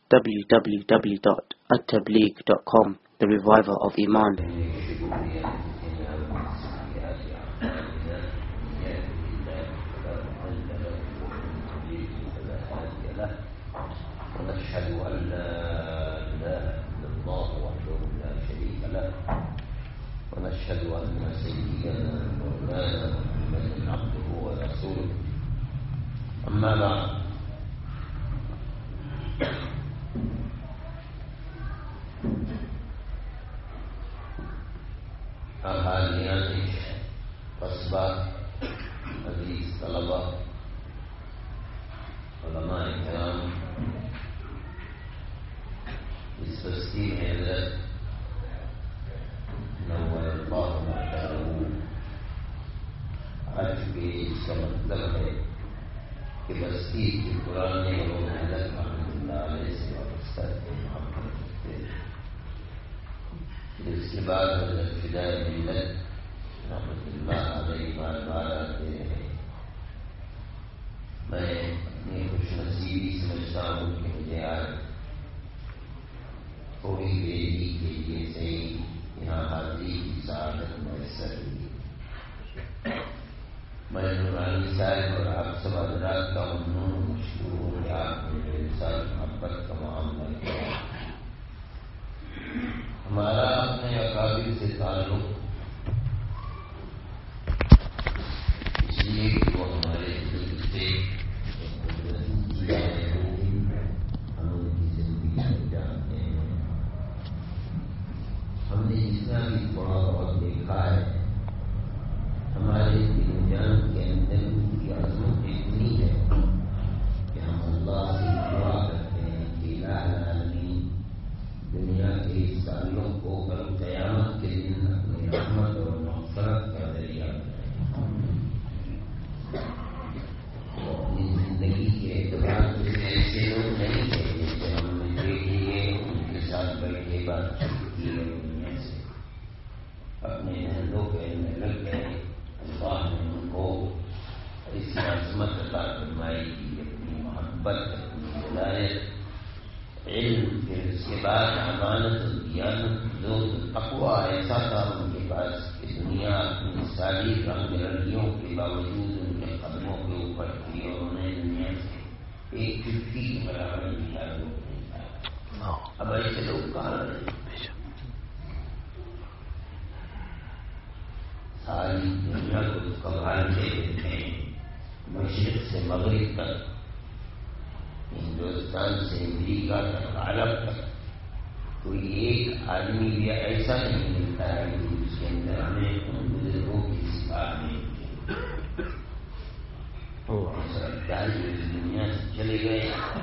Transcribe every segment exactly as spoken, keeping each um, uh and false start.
w w w dot at tabligh dot com, the reviver of Iman. ونشهد أن لا إله إلا الله وحده لا شريك له ونشهد أن سيدنا مولانا محمدا عبده ورسوله أما بعد أهاليان قصبہ عزیز طلبہ علماء کرام اس بستی میں حضرت نور اللہ مکرم آج کے اس کا مطلب ہے کہ بستی کی پرانے لوگ حضرت رحمۃ اللہ علیہ سے وابستہ تھے، محبت کرتے تھے. اس کے بعد حضرت فدائے ملت رحمۃ اللہ علیہ بار بار آتے رہے. میں اپنی خوش نصیبی سمجھتا ہوں کہ مجھے آج تھوڑی دیری کے لیے صحیح یہاں حاضری کی سعادت میسر ہوئی. میں نورانی صاحب اور آپ سب حضرات کا ممنون مشکور ہوں کہ آپ نے میرے ساتھ محبت کا معاملہ کیا. ہمارا اپنے اکابر سے تعلق اس لیے کہ وہ ہمارے دل سے ہم ان کی زندگی میں جانتے ہیں. ہم نے جتنا بھی تھوڑا بہت دیکھا ہے ہمارے دل جان کے اندر ان کی عظمت اتنی ہے کہ ہم اللہ سے دعا کرتے ہیں کہ الہ العالمین دنیا کے اس تعلق کو کل قیامت کے دن اپنی رحمت اور مغفرت کا ذریعہ بنائیں. وہ اپنی زندگی کے اعتبار سے ایسے لوگ نہیں تھے جیسے ہم نے دیکھ لیے ان کے ساتھ بیٹھے بات چیت کی دنیا سے اپنے دھندوں کے میں لگ گئے. اللہ نے ان کو ایسی عظمت عطا فرمائی کی اپنی محبت اپنی ولایت علم پھر اس کے بعد امانت دیانت زہد تقویٰ ایسا تھا ان کے پاس کہ دنیا اپنی ساری رنگ رنگیوں کے باوجود ان کے قدموں کے اوپر تھی اور انہیں دنیا سے ایک چٹکی کے برابر بھی تعلق نہیں تھا. اب ایسے لوگ کہاں رہے؟ ساری دنیا کو کبھالتے دیتے ہیں مشرق سے مغرب تک، ہندوستان سے امریکہ تک، عرب تک. کوئی ایک آدمی بھی ایسا نہیں ملتا ہے کہ اس کے اندر ہمیں ان بزرگوں کی صفات نہیں ہوتی. دنیا سے چلے گئے.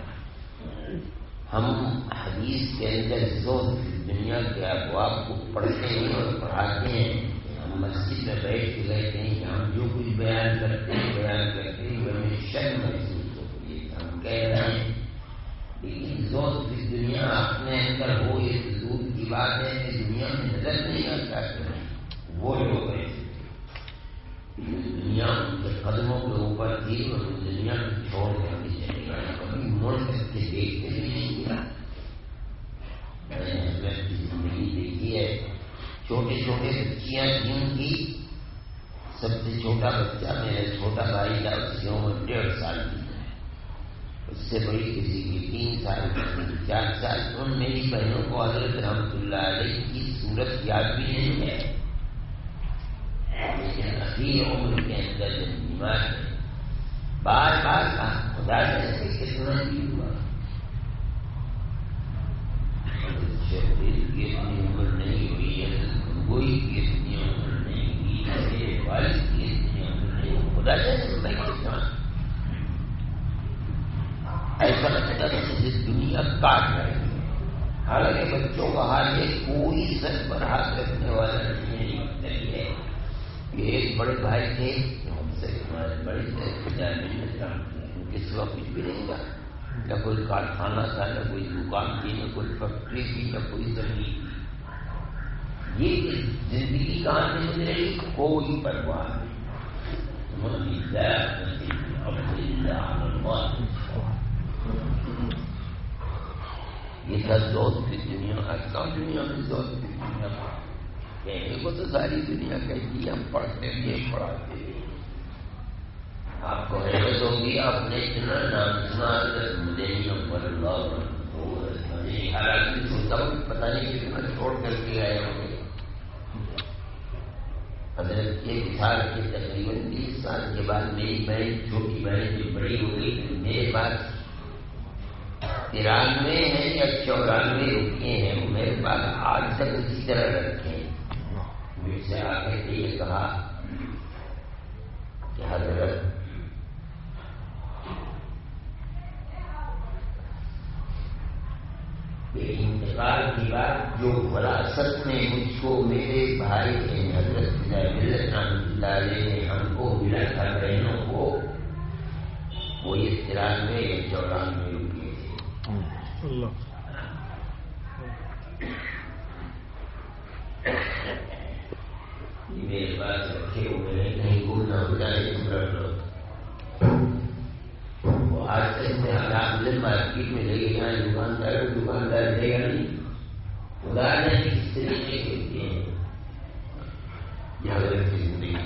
ہم حدیث کے اندر زہد دنیا کے ابواب کو پڑھتے ہیں اور پڑھاتے ہیں. مسجد میں بیٹھ کے کہتے ہیں کہ ہم جو کچھ بیان کرتے ہیں بیان کرتے ہیں وہ ہمیں شرم محسوس ہوتی ہے. ہم کہہ رہے ہیں لیکن زہد کی دنیا اپنے اندر ہو یہ تو دور کی بات ہے کہ دنیا میں نظر نہیں آتا کریں. وہ لوگ ایسے تھے دنیا ان کے قدموں کے اوپر تھی اور اس دنیا کو چھوڑ کر کے چلے گئے. کبھی مڑ کر کے دیکھتے بھی نہیں کیا. میں نے حضرت کی زندگی دیکھی ہے. چھوٹے چھوٹے بچیاں جن کی سب سے چھوٹا بچہ میرا چھوٹا بھائی تھا اس کی عمر ڈیڑھ سال کی ہے. اس سے بڑی کسی کی تین سال کی چار سال. ان میری بہنوں کو حضرت رحمۃ اللہ علیہ کی صورت یاد بھی نہیں ہے لیکن ابھی عمر کے اندر جب بیمار ہے بار بار کہا خدا سے کتنا بھی ہوا کی اتنی عمر نہیں ہوئی ہے کوئی کی اتنی عمر نہیں ہوئی میرے والد کی اتنی عمر نہیں ہوئی. خدا جیسے میں کتنا ایسا لگتا ہے جیسے دنیا کاٹ رہی ہے. حالانکہ بچوں کا حال ہے کوئی سر پر ہاتھ رکھنے والا نہیں ہے. ایک بڑے بھائی تھے ہم سے ہمارے بڑے تھے ان کے سوا کچھ بھی نہیں تھا. نہ کوئی کارخانہ تھا نہ کوئی دکان تھی نہ کوئی فیکٹری تھی نہ کوئی زمین تھی. یہ زندگی کہاں سے گزرے کوئی پرواہ نہیں. یہ تھا زہد کی دنیا. آج کہاں دنیا میں زہد کی دنیا کہنے کو تو ساری دنیا کہتی ہے، ہم پڑھتے بھی پڑھاتے بھی. آپ کو حیرت ہوگی، آپ نے اتنا نام سنا حضرت مدنی اکبر اللہ حالانکہ سنتا ہوں پتہ نہیں کتنا چھوڑ کر کے آئے ہوں گے. حضرت کے وصال کے تقریباً بیس سال کے بعد میری بہن چھوٹی بہن جو بڑی ہو گئی میرے پاس ترانوے ہیں یا چورانوے روپیے ہیں، وہ میرے پاس آج تک اسی طرح رکھے ہیں. مجھ سے آ کے یہ کہا کہ حضرت انتقال کی بات جو وراثت میں مجھ کو میرے بھائی نے حضرت ملت رحمۃ اللہ نے ہم کو ملا تھا بہنوں کو، وہ یہ ترانوے یا چورانوے روپیے تھے. میرے پاس رکھے ہوئے ہیں، کہیں گم نہ ہو جائے تم رکھ لو. آج تک میں آپ مارکیٹ میں لے کے جائیں دکاندار دکاندار دے گا نہیں. خدا نے کس طریقے کے دیے ہیں یہ حضرت کی زندگی.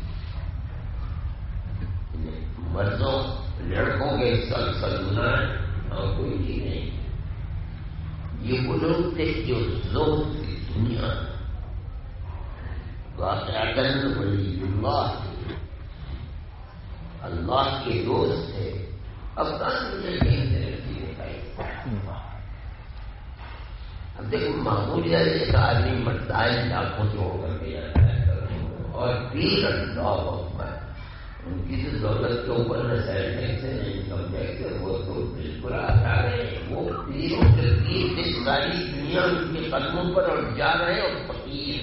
مردوں لڑکوں کے سل سلمان اور کوئی چیز نہیں. یہ وہ لوگ تھے جو زہد کی دنیا واقعات ولی اللہ اللہ کے دوست تھے. اب کہاں مجھے اب دیکھو معمولی ایک آدمی مرتا ہے لاکھوں چھوڑ کر کے جاتا ہے اور پیر اللہ اکبر ان کی تو دولت کے اوپر نہ سیل ٹیکس ہے نہ انکم ٹیکس ہے. وہ تو بالکل آتا ہے. وہ پیروں کے پیر سے ساری دنیا ان کے قدموں پر اور جا رہے ہیں اور فقیر.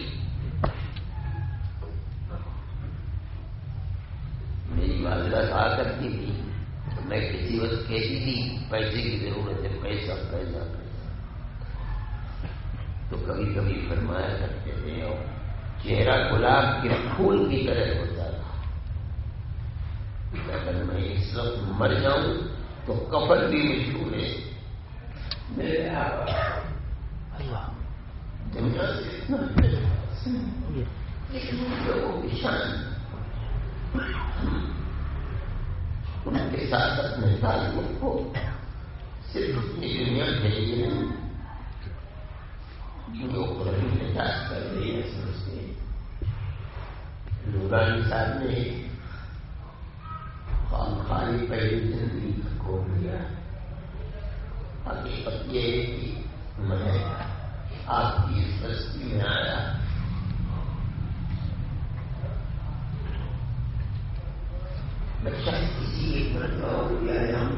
میری والدہ کہا کرتی تھی، میں کسی وقت کہتی تھی پیسے کی ضرورت ہے، پیسہ پیسہ پیسہ تو کبھی کبھی فرمایا کرتے تھے اور چہرہ گلاب کے پھول کی طرح ہوتا تھا. اگر میں اس وقت مر جاؤں تو کفن بھی مشہور ہے. میرے دنیا سے شان ان کے ساتھ اپنے تعلق کو صرف اپنی دنیا بھیجیے نہیں جو قرآن نجات کر رہی ہے. سمجھتے نورانی صاحب نے خام خالی پہلی زندگی کو کھول لیا. حقیقت یہ ہے کہ میں آپ کی اس بستی میں آیا بچہ کسی ایک مرتبہ ہو گیا ہے. ہم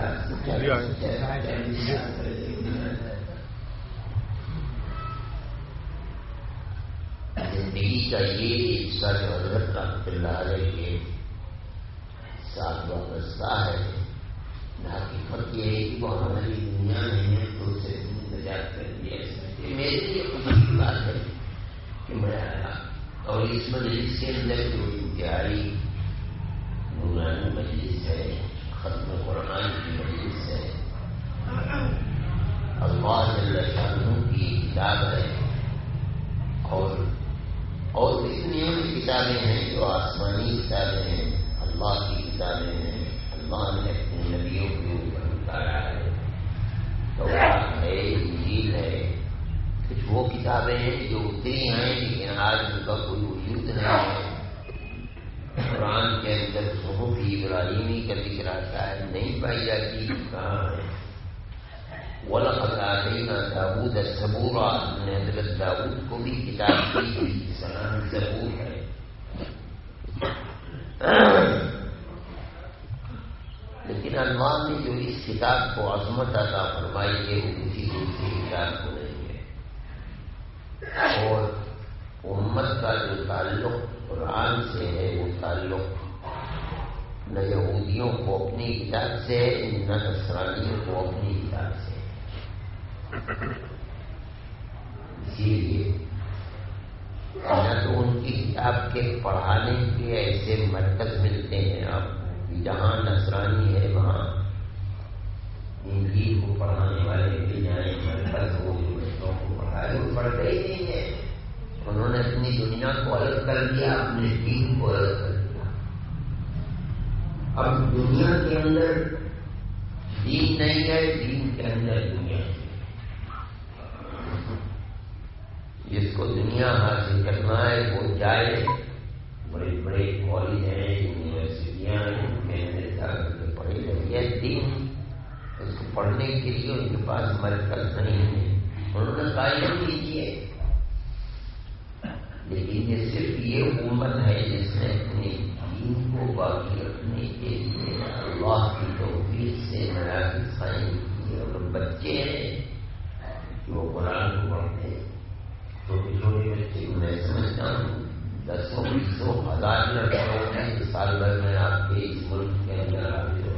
زندگی کا یہ حصہ جو حضرت رحمۃ اللہ علیہ کے ساتھ وابستہ ہے، حقیقت یہ ہے کہ وہ ہماری دنیا میں ہے تو اسے نجات کر دیا. میرے لیے خوشی کی بات ہے کہ میں آیا اور اس مجلس کے اندر جو انتہائی نورانی مجلس ہے، ختم قرآن کی مجلس ہے، اللہ جل شانہ کی کتاب ہے اور اور اتنی کتابیں ہیں جو آسمانی کتابیں ہیں، اللہ کی کتابیں ہیں. اللہ نے اپنے نبیوں کے اوپر اتارا ہے. تورات ہے، انجیل ہے. کچھ وہ کتابیں ہیں جو اتری ہیں لیکن آج ان کا کوئی وجود نہیں ہے. قرآن کے اندر صحف ابراہیمی کا ذکر آتا ہے، نہیں پائی جاتی. کہاں ہے؟ وَلَقَدْ آتَيْنَا دَاوُودَ زَبُورًا. ہم نے حضرت داؤد کو بھی کتاب دی، سلام زبور ہے. لیکن اللہ نے جو اس کتاب کو عظمت عطا فرمائی ہے وہ کسی دوسری کتاب کو نہیں ہے. اور امت کا جو تعلق قرآن سے ہے وہ تعلق نہ یہودیوں کو اپنی کتاب سے ہے نہ نصرانیوں کو اپنی کتاب سے. اسی لیے نہ تو ان کی کتاب کے پڑھانے کے ایسے مرکز ملتے ہیں آپ جہاں نصرانی ہے وہاں انجیل کو پڑھانے والے مل جائیں، پڑھتے ہی نہیں ہیں. انہوں نے اپنی دنیا کو الگ کر دیا، اپنے دین کو الگ کر دیا. اب دنیا کے اندر دین نہیں ہے، دین کے اندر دنیا ہے. جس کو دنیا حاصل کرنا ہے وہ جائے. بڑے بڑے کالج ہیں، یونیورسٹیاں ہیں، ان کے اندر جا کر کے پڑھے جائے. دین اس کو پڑھنے کے لیے ان کے پاس مرکز نہیں ہے، انہوں نے قائم کیجیے. لیکن یہ صرف یہ امت ہے جس نے اپنے دین کو باقی رکھنے کے لیے اللہ کی توفیق سے مراکز قائم کیے. اور بچے ہیں کہ وہ قرآن کو پڑھتے ہیں، چھوٹے چھوٹے بچے کو میں سمجھتا ہوں دسوں بیسوں ہزار لڑکوں ہیں سال بھر میں آپ کے اس ملک کے اندر آتے ہیں.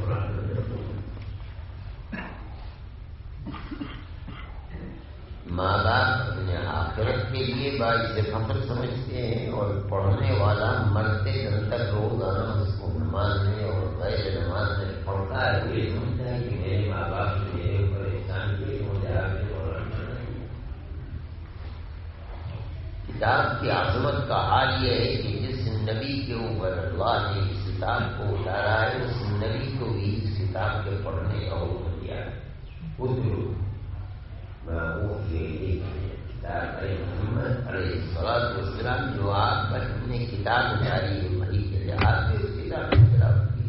ماں باپ اپنے آخرت کے لیے باعث فخر سمجھتے ہیں، اور پڑھنے والا مرتے دن تک روزانہ اس کو نماز میں اور غیر نماز میں پڑھتا ہے. یہ سمجھتا ہے کہ میرے ماں باپ میرے اوپر احسان کیے مجھے آگے بڑھنا نہیں. کتاب کی عظمت کا حال یہ ہے کہ جس نبی کے اوپر اللہ نے اس کتاب کو اتارا ہے اس نبی کو بھی اس کتاب کے پڑھنے کا حکم دیا ہے. محمد علیہ الصلوۃ والسلام جو آپ پر نے کتاب اتاری ہے وہی کے لحاظ سے اس کتاب کی تلاوت کی.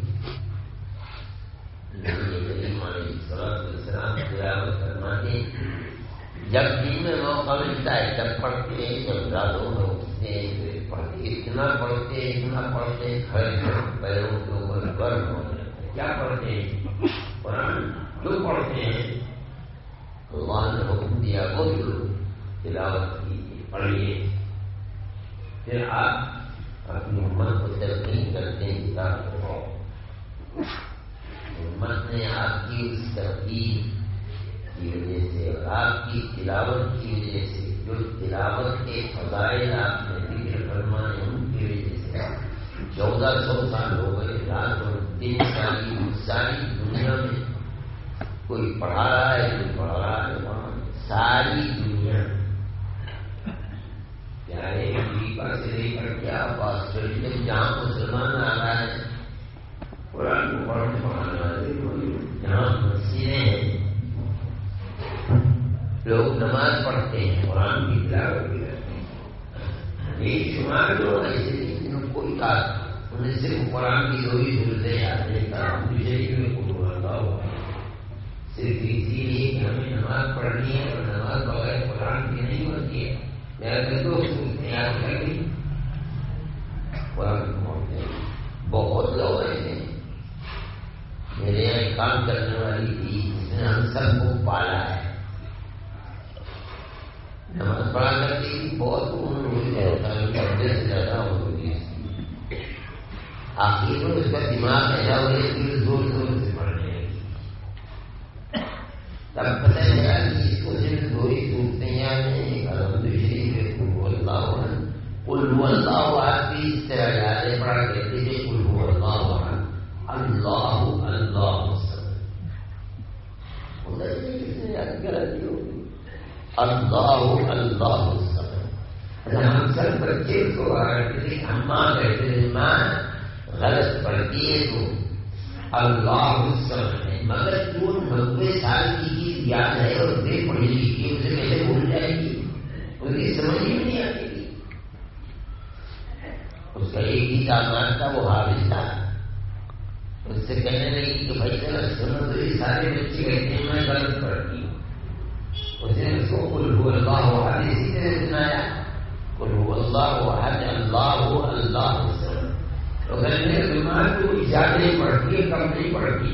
نبی کریم علیہ الصلوۃ والسلام تلاوت فرماتے جب دن میں موقع ملتا ہے تب پڑھتے ہیں، جب راتوں میں اٹھتے ہیں پھر پڑھتے. اتنا پڑھتے اتنا پڑھتے کھڑے پیروں کے اوپر گرم ہو جاتے. کیا پڑھتے ہیں؟ قرآن. جو پڑھتے ہیں اللہ نے حکم دیا وہ تلاوت کیجیے، پڑھیے. پھر آپ اپنی امت کو تلقین کرتے ہیں کتاب کو پڑھو. امت نے آپ کی اس ترتیب کی وجہ سے اور آپ کی تلاوت کی وجہ سے جو تلاوت کے فضائل آپ نے ذکر فرمائے ان کی وجہ سے چودہ سو سال ہو گئے. رات اور دن ساری ساری دنیا میں کوئی پڑھا رہا ہے کوئی پڑھ رہا ہے. ساری دنیا چاہے امریکہ سے لے کر کے آپ آسٹریلیا جہاں مسلمان آ رہا ہے قرآن کو پڑھنے پڑھانے والے جہاں مسجدیں ہیں لوگ نماز پڑھتے ہیں قرآن کی تلاوت بھی کرتے ہیں. ایک شمار لوگ ایسے نہیں کوئی بات انہیں صرف قرآن کی دو ہی ضرورتیں یاد نہیں کرا دوسرے کی میں کوئی بولتا ہوا صرف اسی لیے کہ ہمیں نماز پڑھنی ہے اور نماز بغیر قرآن کی نہیں ہوتی ہے. میرا دو یاد کر گئی قرآن پڑھتے ہیں. بہت لوگ ایسے ہیں. میرے یہاں کام کرنے والی تھی جس نے ہم سب کو پالا ہے. نماز پڑھا کرتی تھی بہت عمر ہوئی ہوتا ہے پڑھنے سے زیادہ ہو گئی. آخر میں اس کا دماغ ایسا ہو گیا کہ زور زور سے پڑھنے لگی. تب پتہ چلا کہ اس کو صرف دو ہی صورتیں یاد ہیں الحمد شریف قل هو اللہ احد. قل هو اللہ احد بھی اس طرح یاد پڑھا کرتے تھے قل هو اللہ احد اللہ اللہ الصمد. کس نے یاد کرا دی ہوگی اللہ اللہ الصمد. ہم سب بچے کو کرتے تھے اماں کہتے تھے ماں غلط پڑھتی ہے تو اللہ الصمد ہے مگر جو نبے سال کی چیز یاد ہے اور بے پڑھی لکھی اسے کیسے بھول جائے گی؟ اس کی سمجھ ہی نہیں آتی تھی. اس کا ایک ہی داماد تھا وہ حافظ تھا. اس سے کہنے لگی کہ بھائی چلو سنو تو یہ سارے بچے کہتے ہیں میں غلط پڑھتی ہوں. اس نے اس کو قل هو اللہ احد اسی طرح سنایا قل هو اللہ احد اللہ اللہ الصمد. تو کہنے دماغ کو زیادہ نہیں پڑھتی ہے کم نہیں پڑھتی.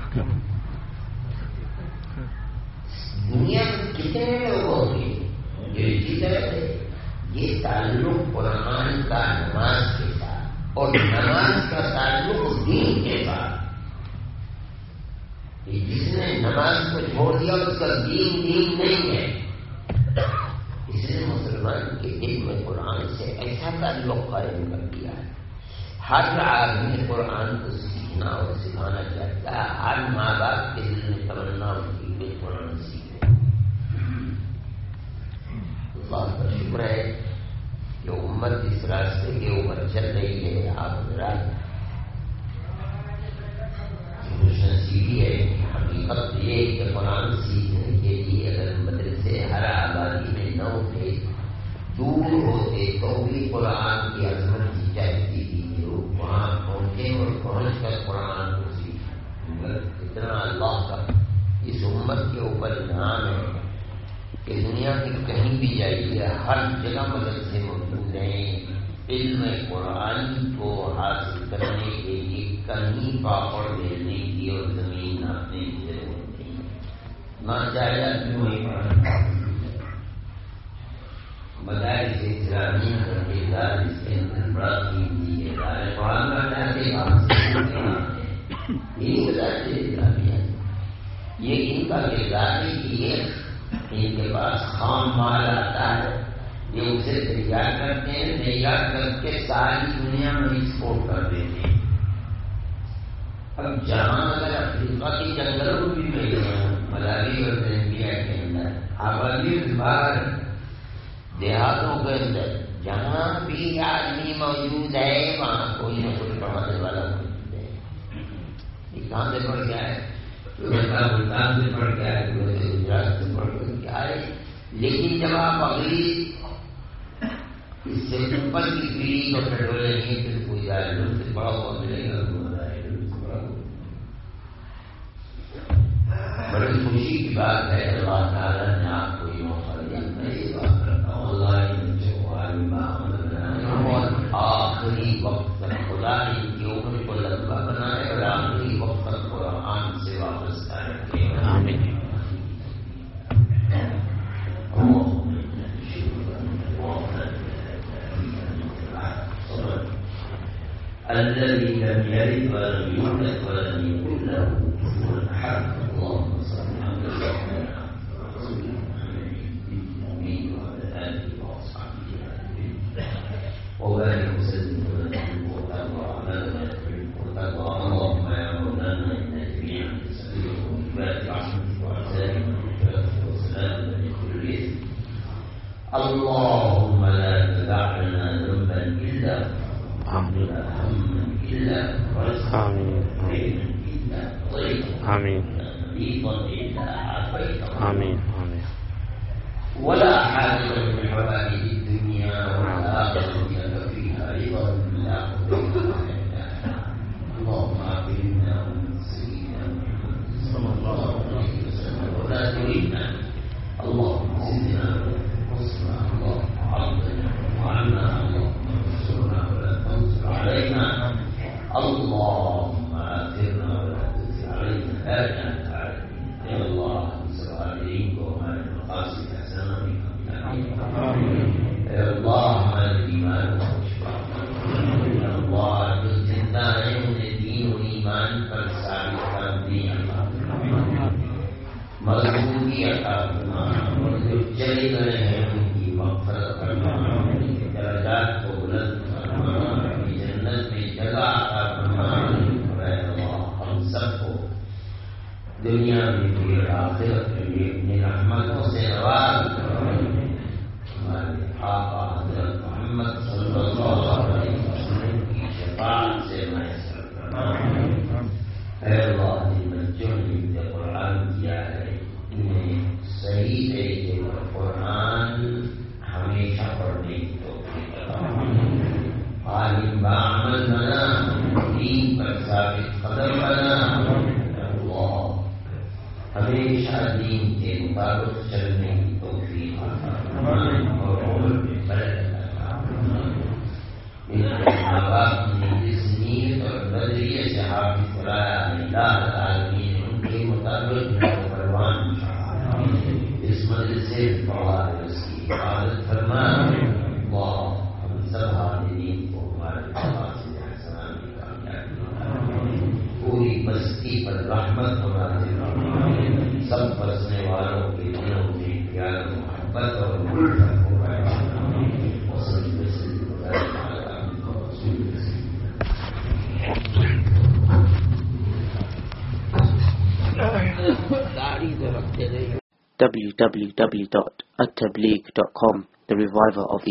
دنیا میں کتنے لوگوں کے جو اسی طرح سے یہ تعلق قرآن کا نماز کے ساتھ اور نماز کا تعلق دین کے ساتھ. جس نے نماز کو چھوڑ دیا اس کا دین دین نہیں ہے. اس نے مسلمان کے دل میں قرآن سے ایسا تعلق قائم کر دیا ہے. ہر آدمی قرآن کو سیکھنا اور سکھانا چاہتا ہے. ہر ماں باپ کے دل میں تمنا ہوتی ہے قرآن سیکھے. شکر ہے کہ امت اس راستے کے اوپر چل رہی ہے. آپ حضرات خوش نصیبی ہے. حقیقت یہ کہ قرآن سیکھنے کے لیے اگر مدرسے ہر آبادی میں نہ ہوتے، دور ہوتے، تو بھی قرآن کی عظمت کی چاہتی تھی کہ لوگ وہاں پہنچے اور پہنچ کر قرآن کو سیکھیں. اتنا اللہ کا اس امت کے اوپر انعام ہے کہ دنیا میں کہیں بھی جائیے ہر جگہ مدرسے موجود ہیں. علم قرآن کو حاصل کرنے کے لیے کہیں پاپڑ بھیجنے کی اور زمین ناپنے کی ضرورت نہیں. نہ جائے کیوں نہیں پڑھنا بدائے سے اسلامی کر کے دار اس کے اندر بڑا قیمتی ہے. دار قرآن کا چاہتے آپ سے یہ بدائے سے اسلامیہ یہ ان کا کردار ہے کہ یہ ان کے پاس خام مال آتا ہے، یہ اسے تیار کرتے ہیں، تیار کر کے ساری دنیا میں ایکسپورٹ کر دیتے ہیں. اب جہاں اگر افریقہ کی جنگلوں بھی مل گئے ملاوی اور زیمبیا کے اندر، آبادی باہر دیہاتوں کے اندر جہاں بھی آدمی موجود ہے وہاں کوئی نہ کوئی پڑھانے والا موجود ہے. یہ کہاں سے پڑھ گیا ہے؟ ملتان سے پڑھ گیا ہے، گجرات سے پڑھ گیا ہے. لیکن جب آپ اگلی اس سے اوپر کی پیڑھی کو ٹٹولیں گے پھر کوئی جائے سے بڑا ہوا ملے گا. بڑی خوشی کی بات ہے اللہ تعالیٰ نے آپ کو یہ موقع دیا. میں یہ بات کرتا ہوں اللہ آخری وقت تک خدا نے ان کی عمر کو لمبا بنائے اور آخری وقت تک قرآن سے وابستہ رکھے. آمین. الذي لم يلد ولم يولد ولم يكن له كفوا احد. اللهم صل على سيدنا محمد وعلى اله وصحبه وبارك وسلم وتابع على وتابع. اللهم يا مولانا ان جميعا نسالك ببارك رحمتك وعزائك وسلام من كل اثم. اللهم لا تدع لنا ذنبا الا آمين إلا آمين إلا آمين آمين آمين. ولا حاجة من حوائج الدنيا والآخرة لك فيها رضا إلا قضيتها. اللهم أكرمنا ومن سيدنا محمد صلى الله عليه وسلم ولا تريدنا. اللهم زدنا وانصرنا اللهم عظنا وعنا اللهم انصرنا ولا تنصر علينا. اللهم آثرنا ولا تؤثر علينا. هذا أنت عالمين يا الله. انصر عالمين وهذه المقاصد حسنا بك يا الله. هذا الإيمان والشفاء يا الله. جو زندہ ہیں انہیں دین و ایمان پر ثابت قدمی عطا فرما، مضبوطی عطا فرما. اور جو چلے گئے ہیں ان کی مغفرت فرما، ان کے درجات کو بلند فرما، اپنی جنت میں جگہ عطا فرما. اے اللہ ہم سب کو دنیا میں بھی اور آخرت میں بھی اپنی رحمتوں سے نواز. ہمارے آقا حضرت محمد صلی اللہ علیہ وسلم کی شفاعت سے میسر فرما. اے اللہ جن بچوں نے قرآن کیا ہے انہیں صحیح طریقے پر قرآن ہمیشہ پڑھنے کی توفیق عطا فرما. عالم بعمل بنا، دین پر ثابت قدم بنا. اللہ ہمیشہ دین کے مطابق چلنے کی توفیق عطا فرما اور عمر میں برکت عطا فرما. ماں باپ نے جس نیت اور نظریے سے حافظ کرایا اللہ العالمین ان کے مطابق پروان اس مدرسے میں پڑھا ہے اس کی حفاظت فرما. اللہ ہم سب حاضرین کو ہمارے مقاصد حسنہ میں کامیابی، پوری بستی پر رحمت و نازل فرما. سب بسنے والوں کے دلوں میں پیار محبت اور الفت کو پیدا فرما. وصلی وسلم وبارک علی عبدک ورسولک w w w dot at tabligh dot com the reviver of